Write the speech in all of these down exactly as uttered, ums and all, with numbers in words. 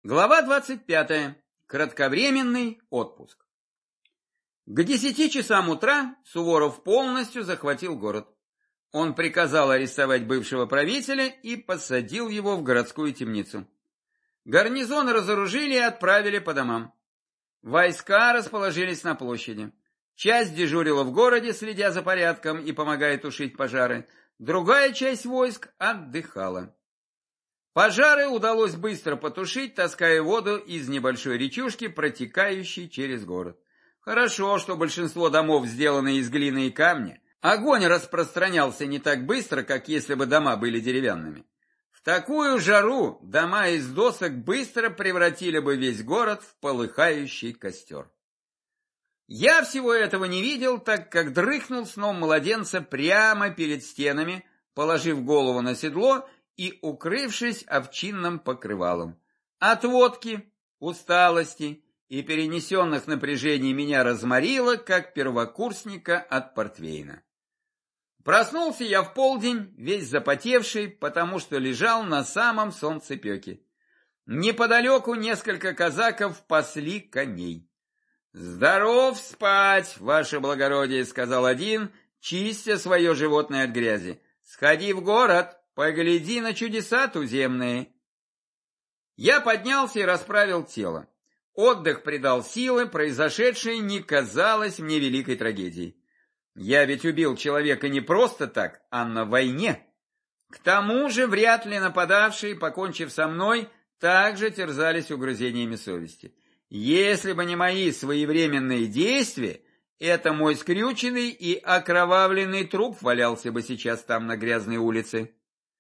Глава двадцать пятая. Кратковременный отпуск. К десяти часам утра Суворов полностью захватил город. Он приказал арестовать бывшего правителя и посадил его в городскую темницу. Гарнизон разоружили и отправили по домам. Войска расположились на площади. Часть дежурила в городе, следя за порядком и помогая тушить пожары. Другая часть войск отдыхала. Пожары удалось быстро потушить, таская воду из небольшой речушки, протекающей через город. Хорошо, что большинство домов сделаны из глины и камня. Огонь распространялся не так быстро, как если бы дома были деревянными. В такую жару дома из досок быстро превратили бы весь город в полыхающий костер. Я всего этого не видел, так как дрыхнул сном младенца прямо перед стенами, положив голову на седло и укрывшись овчинным покрывалом. От водки, усталости и перенесенных напряжений меня разморило, как первокурсника от портвейна. Проснулся я в полдень, весь запотевший, потому что лежал на самом солнцепеке. Неподалеку несколько казаков пасли коней. «Здоров спать, ваше благородие», — сказал один, чистя свое животное от грязи. «Сходи в город, погляди на чудеса туземные». Я поднялся и расправил тело. Отдых придал силы, произошедшее не казалось мне великой трагедией. Я ведь убил человека не просто так, а на войне. К тому же вряд ли нападавшие, покончив со мной, также терзались угрызениями совести. Если бы не мои своевременные действия, это мой скрюченный и окровавленный труп валялся бы сейчас там на грязной улице.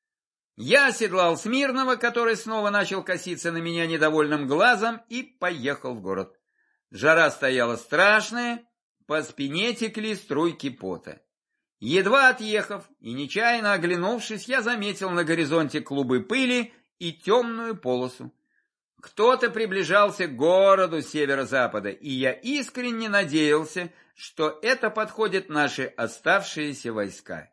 Я оседлал Смирного, который снова начал коситься на меня недовольным глазом, и поехал в город. Жара стояла страшная, по спине текли струйки пота. Едва отъехав и нечаянно оглянувшись, я заметил на горизонте клубы пыли и темную полосу. Кто-то приближался к городу с северо-запада, и я искренне надеялся, что это подходят наши оставшиеся войска.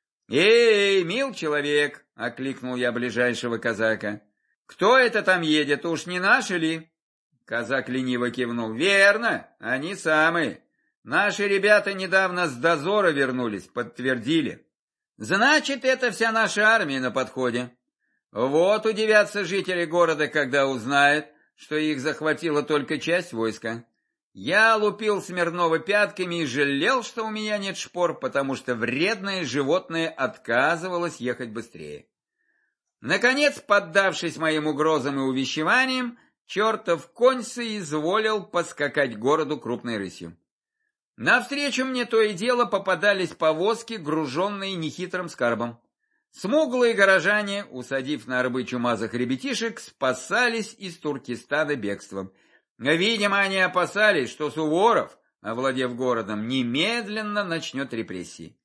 «Эй, мил человек!» — окликнул я ближайшего казака. «Кто это там едет, уж не наши ли?» Казак лениво кивнул. «Верно, они самые. Наши ребята недавно с дозора вернулись, подтвердили. Значит, это вся наша армия на подходе. Вот удивятся жители города, когда узнают, что их захватила только часть войска. Я лупил Смирнова пятками и жалел, что у меня нет шпор, потому что вредное животное отказывалось ехать быстрее. Наконец, поддавшись моим угрозам и увещеваниям, чертов конь соизволил поскакать к городу крупной рысью. Навстречу мне то и дело попадались повозки, груженные нехитрым скарбом. Смуглые горожане, усадив на рбы чумазых ребятишек, спасались из Туркестана бегством. Видимо, они опасались, что Суворов, овладев городом, немедленно начнет репрессии.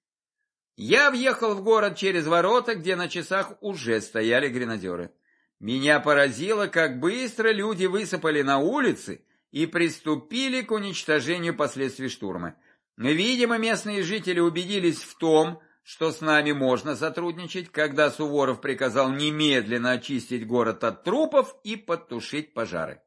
Я въехал в город через ворота, где на часах уже стояли гренадеры. Меня поразило, как быстро люди высыпали на улицы и приступили к уничтожению последствий штурма. Видимо, местные жители убедились в том, что с нами можно сотрудничать, когда Суворов приказал немедленно очистить город от трупов и потушить пожары.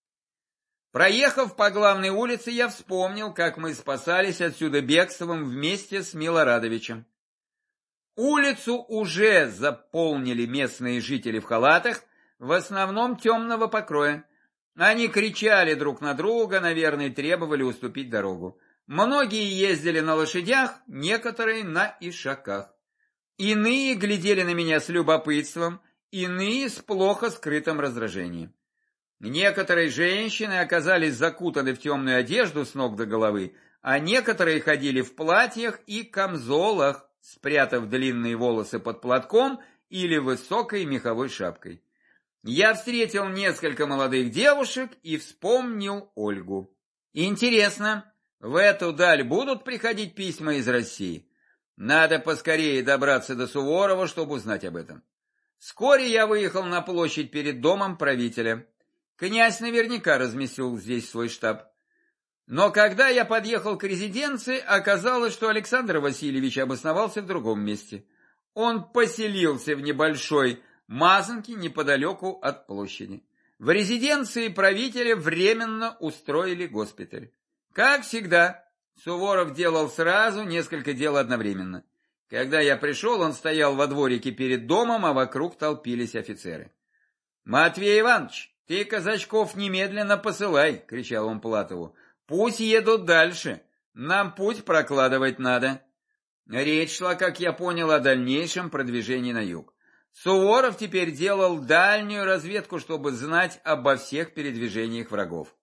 Проехав по главной улице, я вспомнил, как мы спасались отсюда бегством вместе с Милорадовичем. Улицу уже заполнили местные жители в халатах, в основном темного покроя. Они кричали друг на друга, наверное, требовали уступить дорогу. Многие ездили на лошадях, некоторые на ишаках. Иные глядели на меня с любопытством, иные с плохо скрытым раздражением. Некоторые женщины оказались закутаны в темную одежду с ног до головы, а некоторые ходили в платьях и камзолах, спрятав длинные волосы под платком или высокой меховой шапкой. Я встретил несколько молодых девушек и вспомнил Ольгу. Интересно, в эту даль будут приходить письма из России? Надо поскорее добраться до Суворова, чтобы узнать об этом. Вскоре я выехал на площадь перед домом правителя. Князь наверняка разместил здесь свой штаб. Но когда я подъехал к резиденции, оказалось, что Александр Васильевич обосновался в другом месте. Он поселился в небольшой мазанке неподалеку от площади. В резиденции правителя временно устроили госпиталь. Как всегда, Суворов делал сразу несколько дел одновременно. Когда я пришел, он стоял во дворике перед домом, а вокруг толпились офицеры. «Матвей Иванович, ты казачков немедленно посылай!» — кричал он Платову. «Пусть едут дальше, нам путь прокладывать надо». Речь шла, как я понял, о дальнейшем продвижении на юг. Суворов теперь делал дальнюю разведку, чтобы знать обо всех передвижениях врагов.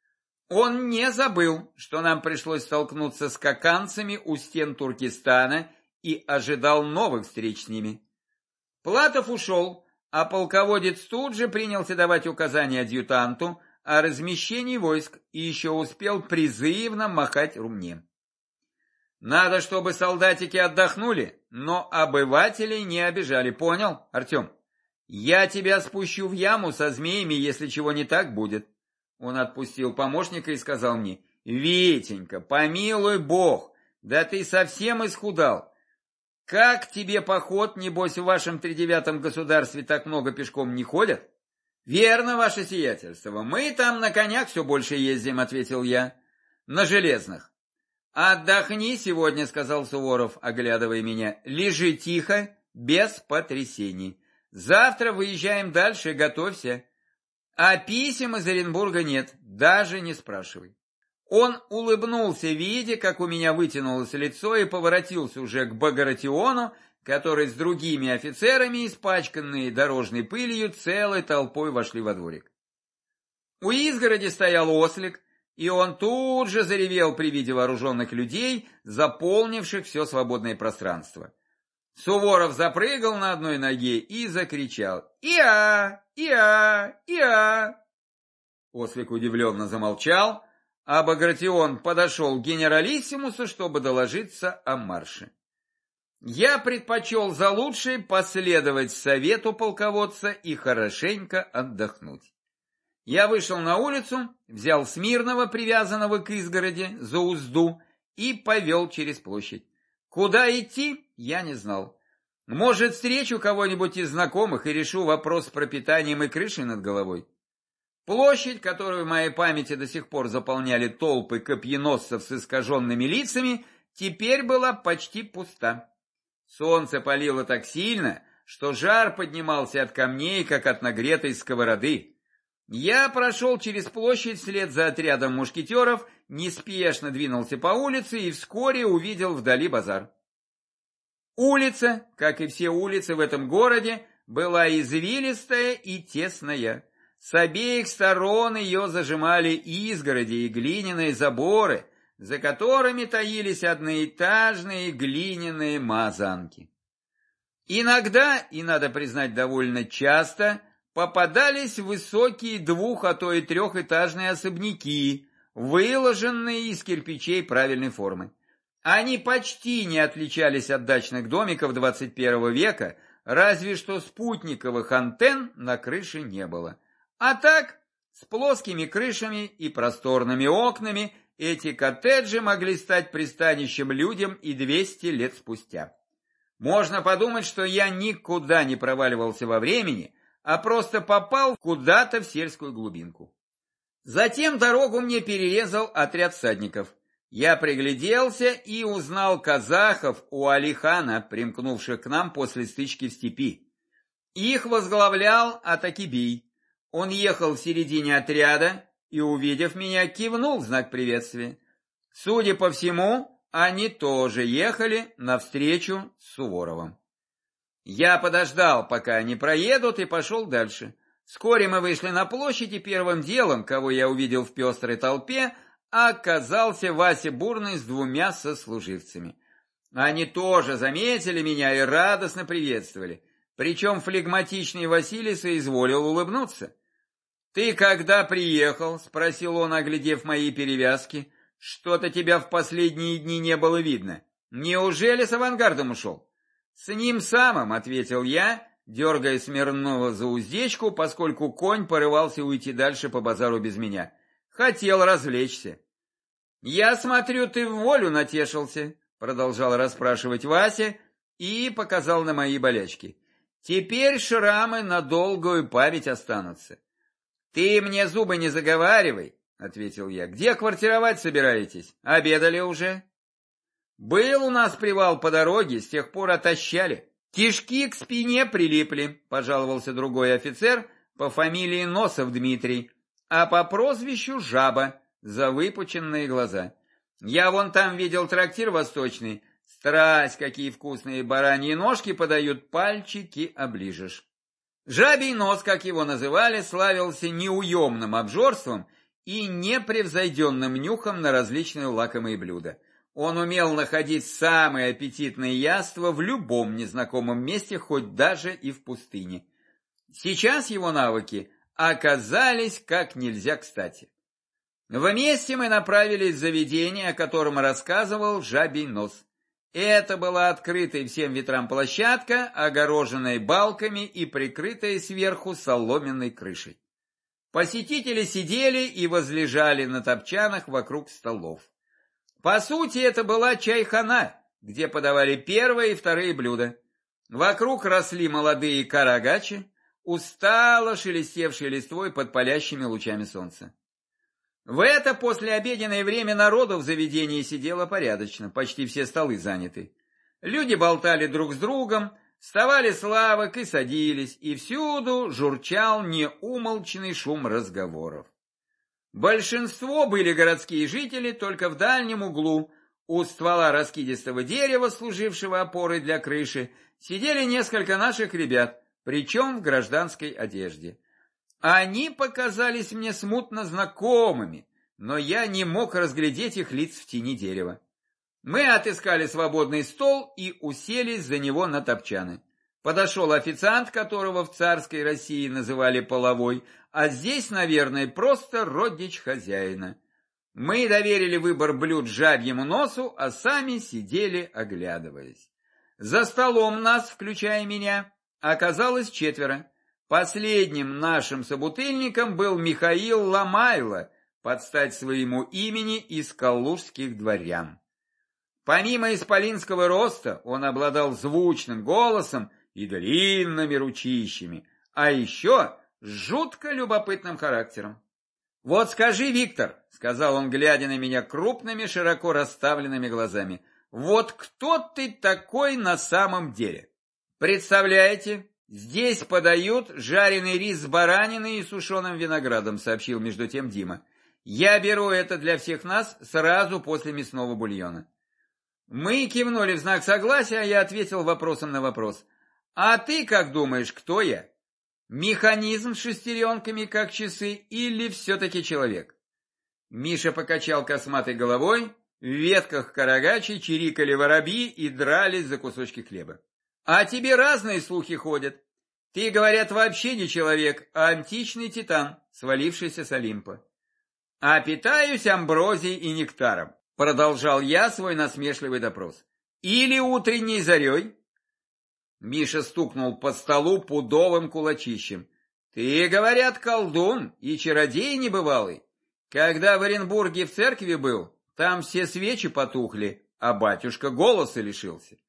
Он не забыл, что нам пришлось столкнуться с каканцами у стен Туркестана и ожидал новых встреч с ними. Платов ушел, а полководец тут же принялся давать указания адъютанту о размещении войск и еще успел призывно махать румне. Надо, чтобы солдатики отдохнули, но обывателей не обижали, понял, Артем? Я тебя спущу в яму со змеями, если чего не так будет. Он отпустил помощника и сказал мне: «Витенька, помилуй Бог, да ты совсем исхудал. Как тебе поход, небось, в вашем тридевятом государстве так много пешком не ходят?» «Верно, ваше сиятельство, мы там на конях все больше ездим», — ответил я. «На железных». «Отдохни сегодня», — сказал Суворов, оглядывая меня. «Лежи тихо, без потрясений. Завтра выезжаем дальше, готовься. А писем из Оренбурга нет, даже не спрашивай». Он улыбнулся, видя, как у меня вытянулось лицо, и поворотился уже к Багратиону, который с другими офицерами, испачканные дорожной пылью, целой толпой вошли во дворик. У изгороди стоял ослик, и он тут же заревел при виде вооруженных людей, заполнивших все свободное пространство. Суворов запрыгал на одной ноге и закричал: «Иа! Иа! Иа!» Ослик удивленно замолчал, а Багратион подошел к генералиссимусу, чтобы доложиться о марше. Я предпочел за лучшее последовать совету полководца и хорошенько отдохнуть. Я вышел на улицу, взял Смирного, привязанного к изгороди, за узду, и повел через площадь. Куда идти, я не знал. Может, встречу кого-нибудь из знакомых и решу вопрос с пропитанием и крышей над головой. Площадь, которую в моей памяти до сих пор заполняли толпы копьеносцев с искаженными лицами, теперь была почти пуста. Солнце палило так сильно, что жар поднимался от камней, как от нагретой сковороды. Я прошел через площадь вслед за отрядом мушкетеров, неспешно двинулся по улице и вскоре увидел вдали базар. Улица, как и все улицы в этом городе, была извилистая и тесная. С обеих сторон ее зажимали изгороди и глиняные заборы, за которыми таились одноэтажные глиняные мазанки. Иногда, и надо признать довольно часто, попадались высокие двух, а то и трехэтажные особняки, выложенные из кирпичей правильной формы. Они почти не отличались от дачных домиков двадцать первого века, разве что спутниковых антенн на крыше не было. А так, с плоскими крышами и просторными окнами, эти коттеджи могли стать пристанищем людям и двести лет спустя. Можно подумать, что я никуда не проваливался во времени, а просто попал куда-то в сельскую глубинку. Затем дорогу мне перерезал отряд всадников. Я пригляделся и узнал казахов у Алихана, примкнувших к нам после стычки в степи. Их возглавлял Атакибей. Он ехал в середине отряда и, увидев меня, кивнул в знак приветствия. Судя по всему, они тоже ехали навстречу с Суворовым. Я подождал, пока они проедут, и пошел дальше. Вскоре мы вышли на площадь, и первым делом, кого я увидел в пестрой толпе, оказался Вася Бурный с двумя сослуживцами. Они тоже заметили меня и радостно приветствовали. Причем флегматичный Василий соизволил улыбнуться. «Ты когда приехал?» — спросил он, оглядев мои перевязки. «Что-то тебя в последние дни не было видно. Неужели с авангардом ушел?» «С ним самым», — ответил я, дергая Смирнова за уздечку, поскольку конь порывался уйти дальше по базару без меня. «Хотел развлечься». «Я смотрю, ты в волю натешился», — продолжал расспрашивать Вася и показал на мои болячки. «Теперь шрамы на долгую память останутся». Ты мне зубы не заговаривай, ответил я. Где квартировать собираетесь? Обедали уже? Был у нас привал по дороге, с тех пор отощали. Кишки к спине прилипли, пожаловался другой офицер по фамилии Носов Дмитрий, а по прозвищу Жаба за выпученные глаза. Я вон там видел трактир восточный. Страсть, какие вкусные бараньи ножки подают, пальчики оближешь. Жабий нос, как его называли, славился неуемным обжорством и непревзойденным нюхом на различные лакомые блюда. Он умел находить самые аппетитные яства в любом незнакомом месте, хоть даже и в пустыне. Сейчас его навыки оказались как нельзя кстати. Вместе мы направились в заведение, о котором рассказывал Жабий нос. Это была открытая всем ветрам площадка, огороженная балками и прикрытая сверху соломенной крышей. Посетители сидели и возлежали на топчанах вокруг столов. По сути, это была чайхана, где подавали первые и вторые блюда. Вокруг росли молодые карагачи, устало шелестевшие листвой под палящими лучами солнца. В это послеобеденное время народу в заведении сидело порядочно, почти все столы заняты. Люди болтали друг с другом, вставали с лавок и садились, и всюду журчал неумолчный шум разговоров. Большинство были городские жители, только в дальнем углу, у ствола раскидистого дерева, служившего опорой для крыши, сидели несколько наших ребят, причем в гражданской одежде. Они показались мне смутно знакомыми, но я не мог разглядеть их лиц в тени дерева. Мы отыскали свободный стол и уселись за него на топчаны. Подошел официант, которого в царской России называли половой, а здесь, наверное, просто родич хозяина. Мы доверили выбор блюд жабьему носу, а сами сидели, оглядываясь. За столом нас, включая меня, оказалось четверо. Последним нашим собутыльником был Михаил Ломайло, под стать своему имени из калужских дворян. Помимо исполинского роста, он обладал звучным голосом и длинными ручищами, а еще жутко любопытным характером. «Вот скажи, Виктор», — сказал он, глядя на меня крупными, широко расставленными глазами, «вот кто ты такой на самом деле? Представляете? Здесь подают жареный рис с бараниной и сушеным виноградом», — сообщил между тем Дима. «Я беру это для всех нас сразу после мясного бульона». Мы кивнули в знак согласия, а я ответил вопросом на вопрос. «А ты как думаешь, кто я? Механизм с шестеренками, как часы, или все-таки человек?» Миша покачал косматой головой, в ветках карагачи чирикали воробьи и дрались за кусочки хлеба. «А тебе разные слухи ходят. Ты, говорят, вообще не человек, а античный титан, свалившийся с Олимпа. А питаюсь амброзией и нектаром», — продолжал я свой насмешливый допрос. «Или утренней зарей?» Миша стукнул по столу пудовым кулачищем. «Ты, говорят, колдун и чародей небывалый. Когда в Оренбурге в церкви был, там все свечи потухли, а батюшка голоса лишился».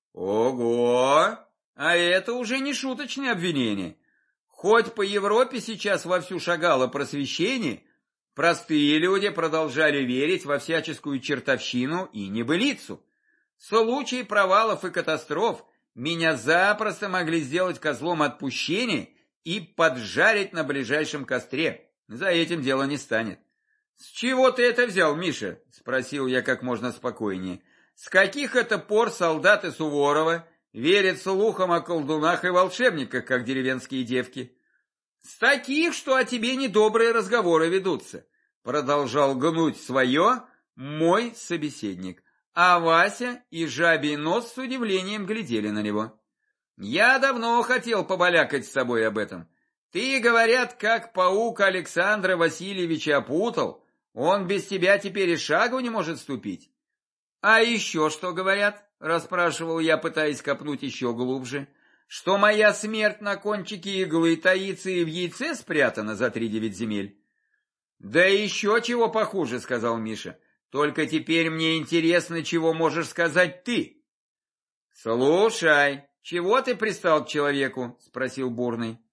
«Ого! А это уже не шуточное обвинение. Хоть по Европе сейчас вовсю шагало просвещение, простые люди продолжали верить во всяческую чертовщину и небылицу. В случае провалов и катастроф меня запросто могли сделать козлом отпущения и поджарить на ближайшем костре. За этим дело не станет». «С чего ты это взял, Миша?» — спросил я как можно спокойнее. «С каких это пор солдаты Суворова верят слухам о колдунах и волшебниках, как деревенские девки?» «С таких, что о тебе недобрые разговоры ведутся», — продолжал гнуть свое мой собеседник. А Вася и Жабий нос с удивлением глядели на него. «Я давно хотел побалякать с тобой об этом. Ты, говорят, как паук Александра Васильевича опутал, он без тебя теперь и шагу не может ступить». «А еще что говорят?» — расспрашивал я, пытаясь копнуть еще глубже. «Что моя смерть на кончике иглы таится и в яйце спрятана за три девять земель?» «Да еще чего похуже», — сказал Миша. «Только теперь мне интересно, чего можешь сказать ты». «Слушай, чего ты пристал к человеку?» — спросил Бурный.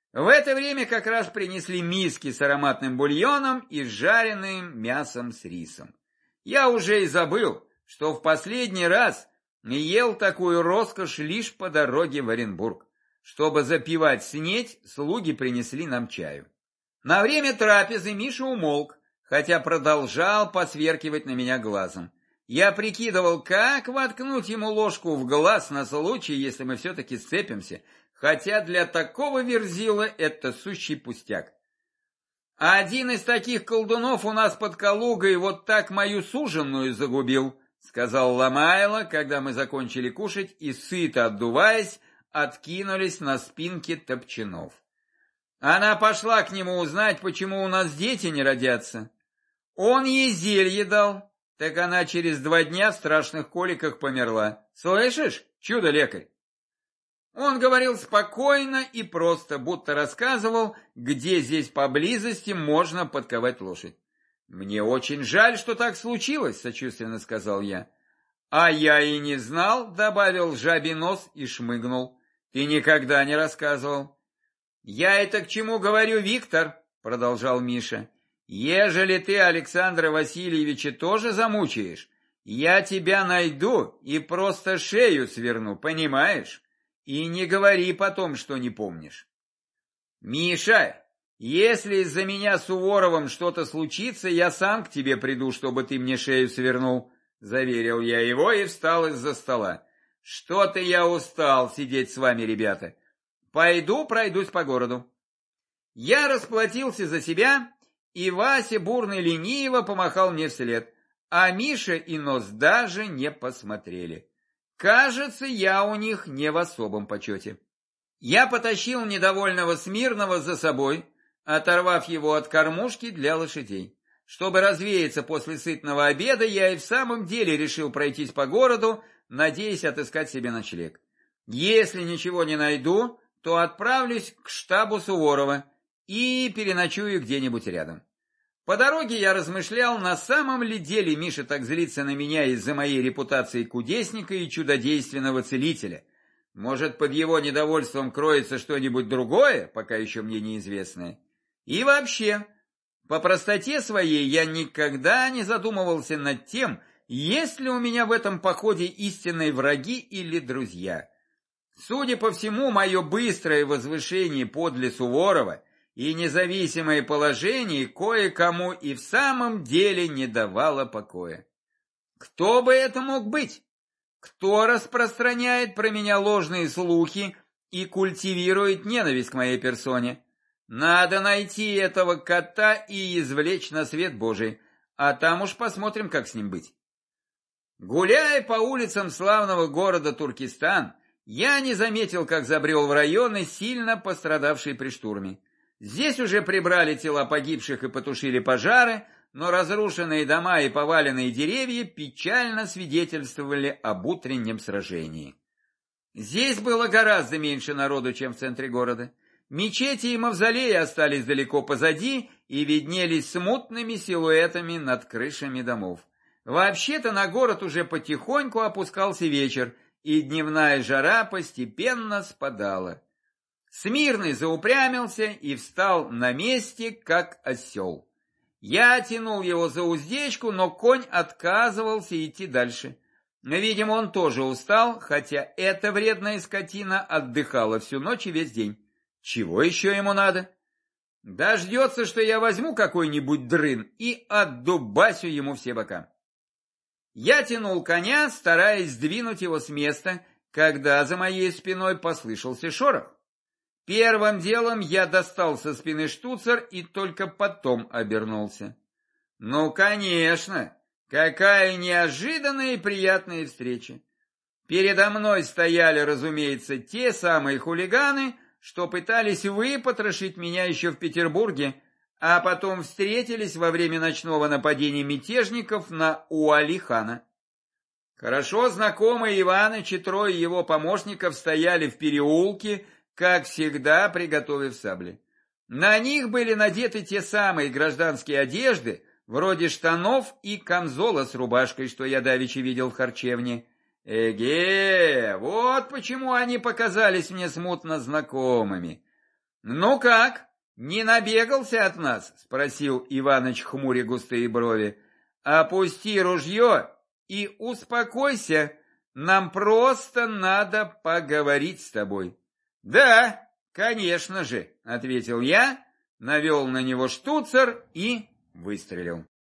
В это время как раз принесли миски с ароматным бульоном и жареным мясом с рисом. Я уже и забыл, что в последний раз ел такую роскошь лишь по дороге в Оренбург. Чтобы запивать снеть, слуги принесли нам чаю. На время трапезы Миша умолк, хотя продолжал посверкивать на меня глазом. Я прикидывал, как воткнуть ему ложку в глаз на случай, если мы все-таки сцепимся, хотя для такого верзила это сущий пустяк. «Один из таких колдунов у нас под Калугой вот так мою суженую загубил», сказал Ломайло, когда мы закончили кушать и, сыто отдуваясь, откинулись на спинки топчанов. Она пошла к нему узнать, почему у нас дети не родятся. Он ей зелье дал, так она через два дня в страшных коликах померла. Слышишь, чудо-лекарь? Он говорил спокойно и просто, будто рассказывал, где здесь поблизости можно подковать лошадь. «Мне очень жаль, что так случилось», — сочувственно сказал я. «А я и не знал», — добавил жабий нос и шмыгнул. «Ты никогда не рассказывал». «Я это к чему говорю, Виктор?» — продолжал Миша. «Ежели ты Александра Васильевича тоже замучаешь, я тебя найду и просто шею сверну, понимаешь? И не говори потом, что не помнишь». «Миша, если из-за меня с Суворовым что-то случится, я сам к тебе приду, чтобы ты мне шею свернул», — заверил я его и встал из-за стола. «Что-то я устал сидеть с вами, ребята. Пойду пройдусь по городу». Я расплатился за себя, и Вася бурно и лениво помахал мне вслед, а Миша и Нос даже не посмотрели. Кажется, я у них не в особом почете. Я потащил недовольного Смирного за собой, оторвав его от кормушки для лошадей. Чтобы развеяться после сытного обеда, я и в самом деле решил пройтись по городу, надеясь отыскать себе ночлег. Если ничего не найду, то отправлюсь к штабу Суворова и переночую где-нибудь рядом. По дороге я размышлял, на самом ли деле Миша так злится на меня из-за моей репутации кудесника и чудодейственного целителя. Может, под его недовольством кроется что-нибудь другое, пока еще мне неизвестное. И вообще, по простоте своей я никогда не задумывался над тем, есть ли у меня в этом походе истинные враги или друзья. Судя по всему, мое быстрое возвышение подле Суворова и независимое положение кое-кому и в самом деле не давало покоя. Кто бы это мог быть? Кто распространяет про меня ложные слухи и культивирует ненависть к моей персоне? Надо найти этого кота и извлечь на свет Божий, а там уж посмотрим, как с ним быть. Гуляя по улицам славного города Туркестан, я не заметил, как забрел в районы, сильно пострадавшие при штурме. Здесь уже прибрали тела погибших и потушили пожары, но разрушенные дома и поваленные деревья печально свидетельствовали об утреннем сражении. Здесь было гораздо меньше народу, чем в центре города. Мечети и мавзолеи остались далеко позади и виднелись смутными силуэтами над крышами домов. Вообще-то на город уже потихоньку опускался вечер, и дневная жара постепенно спадала. Смирный заупрямился и встал на месте, как осел. Я тянул его за уздечку, но конь отказывался идти дальше. Видимо, он тоже устал, хотя эта вредная скотина отдыхала всю ночь и весь день. Чего еще ему надо? Дождется, что я возьму какой-нибудь дрын и отдубасю ему все бока. Я тянул коня, стараясь сдвинуть его с места, когда за моей спиной послышался шорох. Первым делом я достал со спины штуцер и только потом обернулся. Ну, конечно, какая неожиданная и приятная встреча. Передо мной стояли, разумеется, те самые хулиганы, что пытались выпотрошить меня еще в Петербурге, а потом встретились во время ночного нападения мятежников на Уали-хана. Хорошо знакомые Иваныч и трое его помощников стояли в переулке, как всегда, приготовив сабли. На них были надеты те самые гражданские одежды, вроде штанов и камзола с рубашкой, что я давеча видел в харчевне. Эге, вот почему они показались мне смутно знакомыми. Ну как, не набегался от нас? Спросил Иваныч, хмуря густые брови. Опусти ружье и успокойся, нам просто надо поговорить с тобой. Да, конечно же, ответил я, навел на него штуцер и выстрелил.